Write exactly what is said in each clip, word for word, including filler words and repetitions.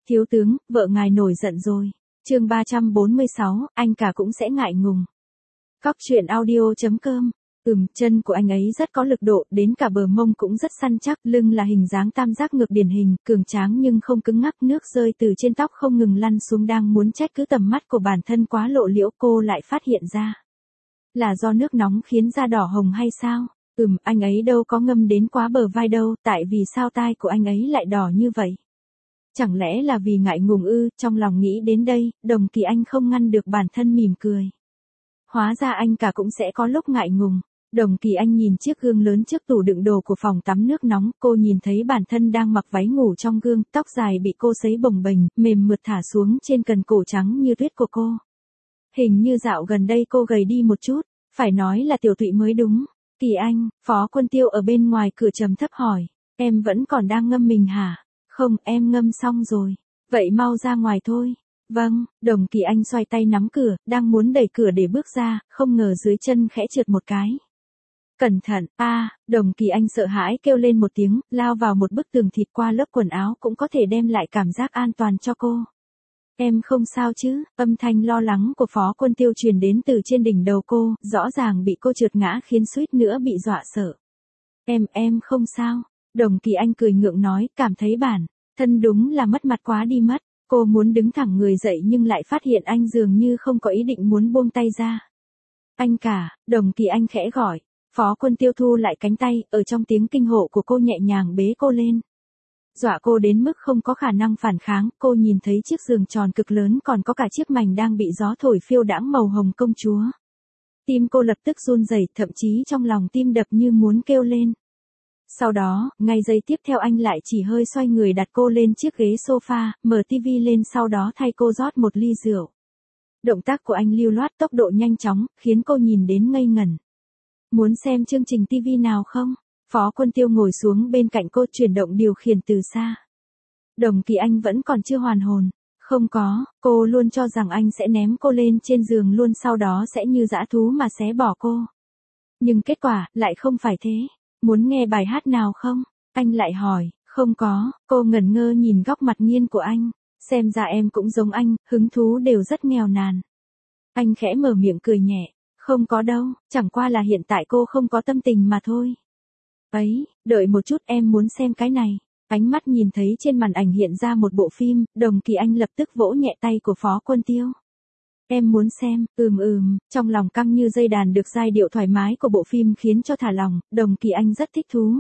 Thiếu tướng, vợ ngài nổi giận rồi. Chương ba trăm bốn mươi sáu, anh cả cũng sẽ ngại ngùng. Cóc truyện audio chấm com. Ừm, chân của anh ấy rất có lực độ, đến cả bờ mông cũng rất săn chắc, lưng là hình dáng tam giác ngược điển hình, cường tráng nhưng không cứng ngắc, nước rơi từ trên tóc không ngừng lăn xuống, đang muốn trách cứ tầm mắt của bản thân quá lộ liễu, cô lại phát hiện ra. Là do nước nóng khiến da đỏ hồng hay sao? Ừm, anh ấy đâu có ngâm đến quá bờ vai đâu, tại vì sao tai của anh ấy lại đỏ như vậy? Chẳng lẽ là vì ngại ngùng ư? Trong lòng nghĩ đến đây, Đồng Kỳ Anh không ngăn được bản thân mỉm cười. Hóa ra anh cả cũng sẽ có lúc ngại ngùng. Đồng Kỳ Anh nhìn chiếc gương lớn trước tủ đựng đồ của phòng tắm nước nóng, cô nhìn thấy bản thân đang mặc váy ngủ trong gương, tóc dài bị cô sấy bồng bềnh, mềm mượt thả xuống trên cần cổ trắng như tuyết của cô. Hình như dạo gần đây cô gầy đi một chút, phải nói là tiểu tụy mới đúng. Kỳ Anh, Phó Quân Tiêu ở bên ngoài cửa trầm thấp hỏi, em vẫn còn đang ngâm mình hả? Không, em ngâm xong rồi. Vậy mau ra ngoài thôi. Vâng, Đồng Kỳ Anh xoay tay nắm cửa, đang muốn đẩy cửa để bước ra, không ngờ dưới chân khẽ trượt một cái. Cẩn thận, a, à, Đồng Kỳ Anh sợ hãi kêu lên một tiếng, lao vào một bức tường thịt, qua lớp quần áo cũng có thể đem lại cảm giác an toàn cho cô. Em không sao chứ? Âm thanh lo lắng của Phó Quân Tiêu truyền đến từ trên đỉnh đầu cô, rõ ràng bị cô trượt ngã khiến suýt nữa bị dọa sợ. Em, em không sao. Đồng Kỳ Anh cười ngượng nói, cảm thấy bản thân đúng là mất mặt quá đi mất. Cô muốn đứng thẳng người dậy nhưng lại phát hiện anh dường như không có ý định muốn buông tay ra. Anh cả, Đồng Kỳ Anh khẽ gọi. Phó Quân Tiêu thu lại cánh tay, ở trong tiếng kinh hộ của cô nhẹ nhàng bế cô lên. Dọa cô đến mức không có khả năng phản kháng, cô nhìn thấy chiếc giường tròn cực lớn còn có cả chiếc mành đang bị gió thổi phiêu đãng màu hồng công chúa. Tim cô lập tức run rẩy, thậm chí trong lòng tim đập như muốn kêu lên. Sau đó, ngay giây tiếp theo anh lại chỉ hơi xoay người đặt cô lên chiếc ghế sofa, mở tivi lên, sau đó thay cô rót một ly rượu. Động tác của anh lưu loát, tốc độ nhanh chóng, khiến cô nhìn đến ngây ngẩn. Muốn xem chương trình tivi nào không? Phó Quân Tiêu ngồi xuống bên cạnh cô, chuyển động điều khiển từ xa. Đồng Kỳ Anh vẫn còn chưa hoàn hồn. Không có, cô luôn cho rằng anh sẽ ném cô lên trên giường luôn, sau đó sẽ như dã thú mà xé bỏ cô. Nhưng kết quả, lại không phải thế. Muốn nghe bài hát nào không? Anh lại hỏi. Không có, cô ngẩn ngơ nhìn góc mặt nghiêng của anh. Xem ra em cũng giống anh, hứng thú đều rất nghèo nàn. Anh khẽ mở miệng cười nhẹ. Không có đâu, chẳng qua là hiện tại cô không có tâm tình mà thôi. Ấy, đợi một chút, em muốn xem cái này. Ánh mắt nhìn thấy trên màn ảnh hiện ra một bộ phim, Đồng Kỳ Anh lập tức vỗ nhẹ tay của Phó Quân Tiêu. Em muốn xem, ừm ừm, trong lòng căng như dây đàn, được giai điệu thoải mái của bộ phim khiến cho thả lòng, Đồng Kỳ Anh rất thích thú.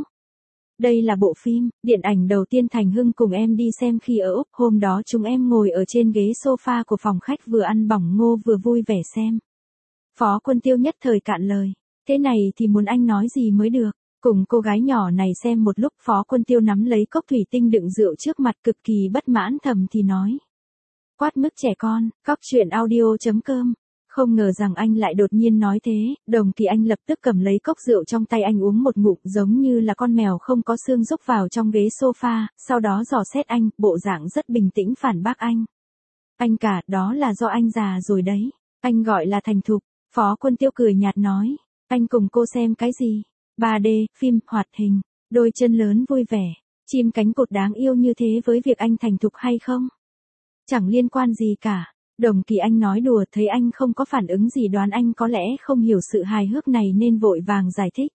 Đây là bộ phim, điện ảnh đầu tiên Thành Hưng cùng em đi xem khi ở Úc, hôm đó chúng em ngồi ở trên ghế sofa của phòng khách vừa ăn bỏng ngô vừa vui vẻ xem. Phó Quân Tiêu nhất thời cạn lời, thế này thì muốn anh nói gì mới được. Cùng cô gái nhỏ này xem một lúc, Phó Quân Tiêu nắm lấy cốc thủy tinh đựng rượu trước mặt, cực kỳ bất mãn, thầm thì nói. Quát mức trẻ con, cóc truyện audio chấm com. Không ngờ rằng anh lại đột nhiên nói thế, Đồng Kỳ Anh lập tức cầm lấy cốc rượu trong tay anh uống một ngụm, giống như là con mèo không có xương rúc vào trong ghế sofa, sau đó dò xét anh, bộ dạng rất bình tĩnh phản bác anh. Anh cả, đó là do anh già rồi đấy. Anh gọi là thành thục. Phó Quân Tiêu cười nhạt nói. Anh cùng cô xem cái gì? ba D, phim, hoạt hình, đôi chân lớn vui vẻ, chim cánh cụt đáng yêu như thế với việc anh thành thục hay không? Chẳng liên quan gì cả. Đồng Kỳ Anh nói đùa, thấy anh không có phản ứng gì đoán anh có lẽ không hiểu sự hài hước này nên vội vàng giải thích.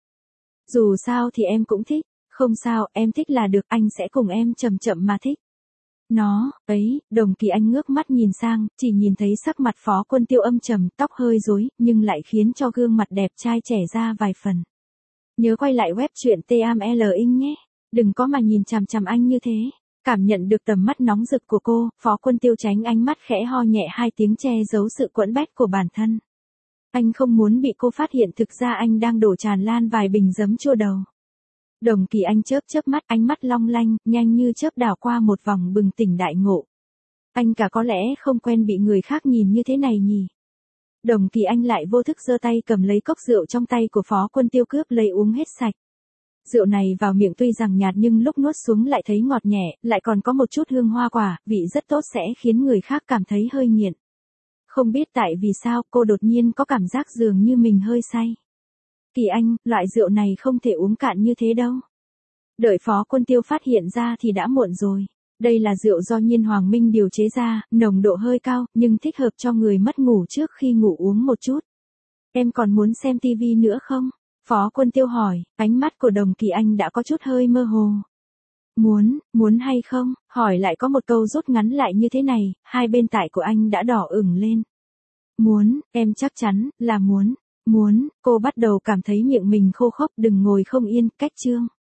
Dù sao thì em cũng thích, không sao, em thích là được, anh sẽ cùng em chậm chậm mà thích. Nó, ấy, Đồng Kỳ Anh ngước mắt nhìn sang, chỉ nhìn thấy sắc mặt Phó Quân Tiêu âm trầm, tóc hơi rối, nhưng lại khiến cho gương mặt đẹp trai trẻ ra vài phần. Nhớ quay lại web truyện tê em lờ inh nhé. Đừng có mà nhìn chằm chằm anh như thế. Cảm nhận được tầm mắt nóng rực của cô, Phó Quân Tiêu tránh ánh mắt, khẽ ho nhẹ hai tiếng che giấu sự quẫn bách của bản thân. Anh không muốn bị cô phát hiện thực ra anh đang đổ tràn lan vài bình giấm chua đầu. Đồng Kỳ Anh chớp chớp mắt, ánh mắt long lanh, nhanh như chớp đảo qua một vòng, bừng tỉnh đại ngộ. Anh cả có lẽ không quen bị người khác nhìn như thế này nhỉ. Đồng Kỳ Anh lại vô thức giơ tay cầm lấy cốc rượu trong tay của Phó Quân Tiêu, cướp lấy uống hết sạch. Rượu này vào miệng tuy rằng nhạt nhưng lúc nuốt xuống lại thấy ngọt nhẹ, lại còn có một chút hương hoa quả, vị rất tốt, sẽ khiến người khác cảm thấy hơi nghiện. Không biết tại vì sao cô đột nhiên có cảm giác dường như mình hơi say. Kỳ Anh, loại rượu này không thể uống cạn như thế đâu. Đợi Phó Quân Tiêu phát hiện ra thì đã muộn rồi. Đây là rượu do Nhiên Hoàng Minh điều chế ra, nồng độ hơi cao, nhưng thích hợp cho người mất ngủ trước khi ngủ uống một chút. Em còn muốn xem tivi nữa không? Phó Quân Tiêu hỏi, ánh mắt của Đồng Kỳ Anh đã có chút hơi mơ hồ. Muốn, muốn hay không? Hỏi lại có một câu rút ngắn lại như thế này, hai bên tai của anh đã đỏ ửng lên. Muốn, em chắc chắn, là muốn. Muốn, cô bắt đầu cảm thấy miệng mình khô khốc, đừng ngồi không yên, cách chương.